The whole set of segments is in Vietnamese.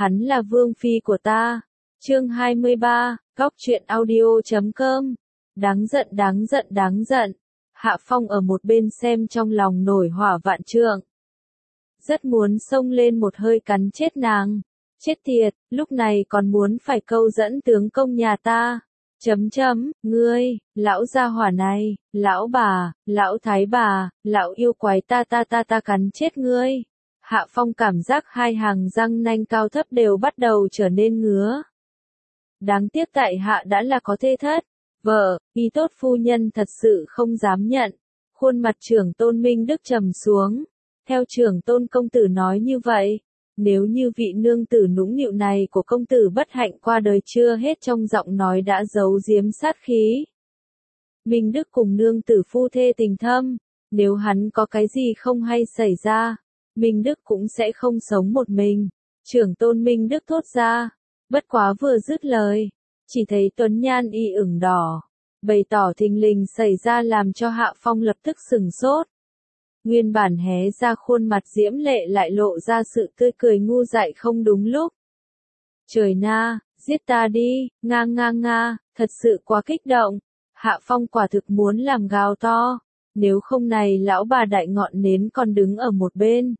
hắn là vương phi của ta. Chương 23, Góc truyện audio.com. Đáng giận đáng giận đáng giận. Hạ Phong ở một bên xem trong lòng nổi hỏa vạn trượng. Rất muốn xông lên một hơi cắn chết nàng. Chết tiệt, lúc này còn muốn phải câu dẫn tướng công nhà ta. Ngươi, lão gia hỏa này, lão bà, lão thái bà, lão yêu quái ta cắn chết ngươi. Hạ Phong cảm giác hai hàng răng nanh cao thấp đều bắt đầu trở nên ngứa. Đáng tiếc tại hạ đã là có thê thất, vợ, y tốt phu nhân thật sự không dám nhận. Khuôn mặt trưởng tôn Minh Đức trầm xuống. Theo trưởng tôn công tử nói như vậy, nếu như vị nương tử nũng nịu này của công tử bất hạnh qua đời chưa hết trong giọng nói đã giấu giếm sát khí. Minh Đức cùng nương tử phu thê tình thâm, nếu hắn có cái gì không hay xảy ra, Minh Đức cũng sẽ không sống một mình. Trưởng tôn Minh Đức thốt ra, bất quá vừa dứt lời, chỉ thấy tuấn nhan y ửng đỏ, bày tỏ thình lình xảy ra làm cho Hạ Phong lập tức sừng sốt. Nguyên bản hé ra khuôn mặt diễm lệ lại lộ ra sự tươi cười ngu dại không đúng lúc. Trời na, giết ta đi, nga, thật sự quá kích động. Hạ Phong quả thực muốn làm gào to, nếu không này lão bà đại ngọn nến còn đứng ở một bên.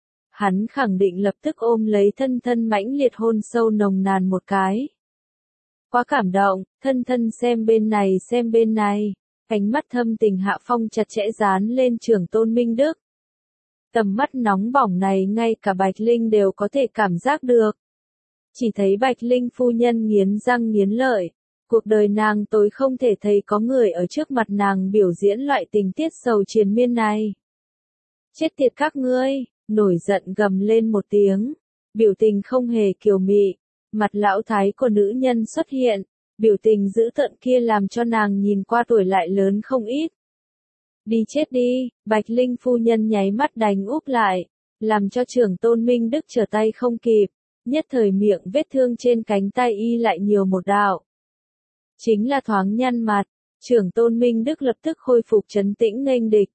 Hắn khẳng định lập tức ôm lấy thân mãnh liệt hôn sâu nồng nàn một cái. Quá cảm động, thân xem bên này. Ánh mắt thâm tình Hạ Phong chặt chẽ dán lên trưởng tôn Minh Đức. Tầm mắt nóng bỏng này ngay cả Bạch Linh đều có thể cảm giác được. Chỉ thấy Bạch Linh phu nhân nghiến răng nghiến lợi. Cuộc đời nàng tối không thể thấy có người ở trước mặt nàng biểu diễn loại tình tiết sầu triền miên này. Chết tiệt các ngươi, nổi giận gầm lên một tiếng. Biểu tình không hề kiều mị. Mặt lão thái của nữ nhân xuất hiện. Biểu tình dữ tợn kia làm cho nàng nhìn qua tuổi lại lớn không ít. Đi chết đi, Bạch Linh phu nhân nháy mắt đánh úp lại, làm cho trưởng tôn Minh Đức trở tay không kịp, nhất thời miệng vết thương trên cánh tay y lại nhiều một đạo. Chính là thoáng nhăn mặt, trưởng tôn Minh Đức lập tức khôi phục trấn tĩnh nghênh địch.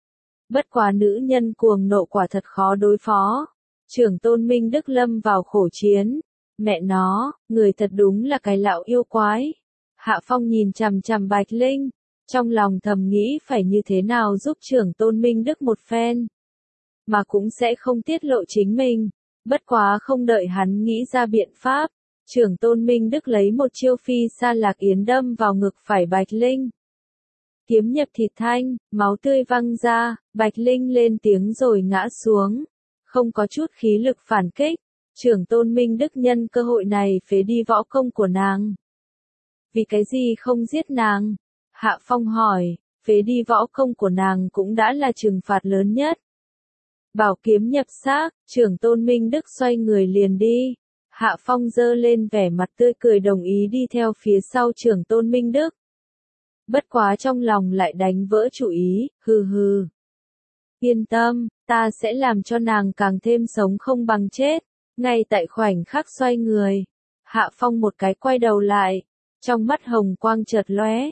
Bất quá nữ nhân cuồng nộ quả thật khó đối phó, trưởng tôn Minh Đức lâm vào khổ chiến. Mẹ nó, người thật đúng là cái lão yêu quái. Hạ Phong nhìn chằm chằm Bạch Linh, trong lòng thầm nghĩ phải như thế nào giúp trưởng tôn Minh Đức một phen. Mà cũng sẽ không tiết lộ chính mình, bất quá không đợi hắn nghĩ ra biện pháp. Trưởng tôn Minh Đức lấy một chiêu phi sa lạc yến đâm vào ngực phải Bạch Linh. Kiếm nhập thịt thanh, máu tươi văng ra, Bạch Linh lên tiếng rồi ngã xuống. Không có chút khí lực phản kích. Trưởng tôn Minh Đức nhân cơ hội này phế đi võ công của nàng. Vì cái gì không giết nàng? Hạ Phong hỏi, phế đi võ công của nàng cũng đã là trừng phạt lớn nhất. Bảo kiếm nhập xác, trưởng tôn Minh Đức xoay người liền đi. Hạ Phong giơ lên vẻ mặt tươi cười đồng ý đi theo phía sau trưởng tôn Minh Đức. Bất quá trong lòng lại đánh vỡ chủ ý, hừ. Yên tâm, ta sẽ làm cho nàng càng thêm sống không bằng chết. Ngay tại khoảnh khắc xoay người, Hạ Phong một cái quay đầu lại, trong mắt hồng quang chợt lóe.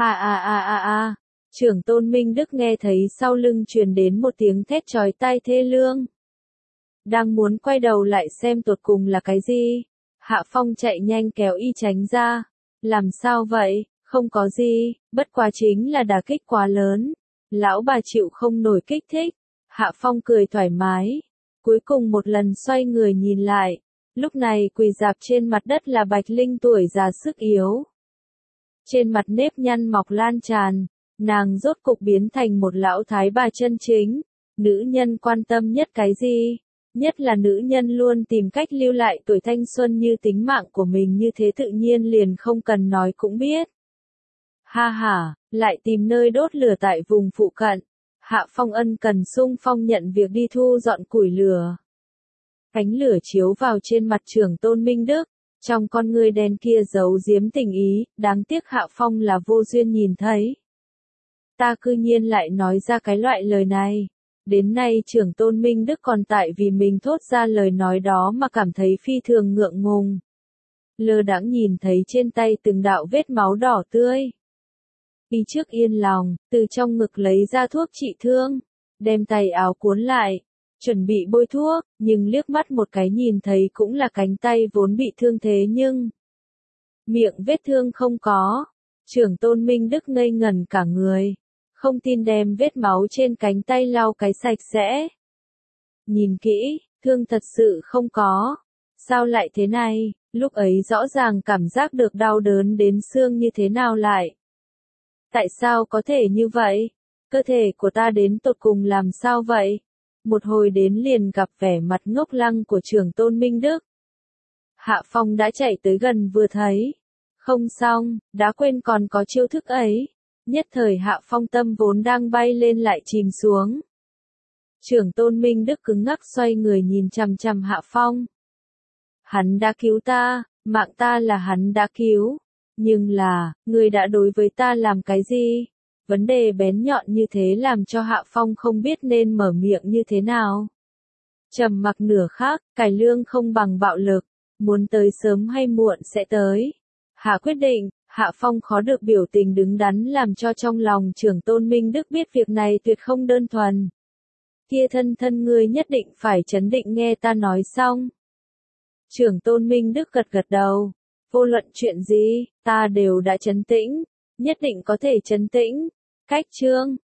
Trưởng tôn Minh Đức nghe thấy sau lưng truyền đến một tiếng thét chói tai thê lương. Đang muốn quay đầu lại xem tột cùng là cái gì, Hạ Phong chạy nhanh kéo y tránh ra. Làm sao vậy, không có gì, bất quá chính là đả kích quá lớn. Lão bà chịu không nổi kích thích. Hạ Phong cười thoải mái. Cuối cùng một lần xoay người nhìn lại, lúc này quỳ rạp trên mặt đất là Bạch Linh tuổi già sức yếu. Trên mặt nếp nhăn mọc lan tràn, nàng rốt cục biến thành một lão thái bà chân chính. Nữ nhân quan tâm nhất cái gì? Nhất là nữ nhân luôn tìm cách lưu lại tuổi thanh xuân như tính mạng của mình, như thế tự nhiên liền không cần nói cũng biết. Ha, lại tìm nơi đốt lửa tại vùng phụ cận. Hạ Phong ân cần xung phong nhận việc đi thu dọn củi lửa. Ánh lửa chiếu vào trên mặt trưởng tôn Minh Đức, trong con ngươi đen kia giấu giếm tình ý, đáng tiếc Hạ Phong là vô duyên nhìn thấy. Ta cư nhiên lại nói ra cái loại lời này. Đến nay trưởng tôn Minh Đức còn tại vì mình thốt ra lời nói đó mà cảm thấy phi thường ngượng ngùng. Lơ đãng nhìn thấy trên tay từng đạo vết máu đỏ tươi. Y trước yên lòng, từ trong ngực lấy ra thuốc trị thương, đem tay áo cuốn lại, chuẩn bị bôi thuốc, nhưng liếc mắt một cái nhìn thấy cũng là cánh tay vốn bị thương thế nhưng miệng vết thương không có. Trưởng tôn Minh Đức ngây ngẩn cả người, không tin đem vết máu trên cánh tay lau cái sạch sẽ. Nhìn kỹ, thương thật sự không có. Sao lại thế này, lúc ấy rõ ràng cảm giác được đau đớn đến xương như thế nào lại? Tại sao có thể như vậy? Cơ thể của ta đến tột cùng làm sao vậy? Một hồi đến liền gặp vẻ mặt ngốc lăng của trưởng tôn Minh Đức. Hạ Phong đã chạy tới gần vừa thấy. Không xong, đã quên còn có chiêu thức ấy. Nhất thời Hạ Phong tâm vốn đang bay lên lại chìm xuống. Trưởng tôn Minh Đức cứng ngắc xoay người nhìn chằm chằm Hạ Phong. Hắn đã cứu ta, mạng ta là hắn đã cứu. Nhưng là, người đã đối với ta làm cái gì? Vấn đề bén nhọn như thế làm cho Hạ Phong không biết nên mở miệng như thế nào. Trầm mặc nửa khắc, cải lương không bằng bạo lực, muốn tới sớm hay muộn sẽ tới. Hạ quyết định, Hạ Phong khó được biểu tình đứng đắn làm cho trong lòng trưởng tôn Minh Đức biết việc này tuyệt không đơn thuần. Kia thân ngươi nhất định phải trấn định nghe ta nói xong. Trưởng tôn Minh Đức gật gật đầu. Vô luận chuyện gì, ta đều đã trấn tĩnh, nhất định có thể trấn tĩnh. Cách chương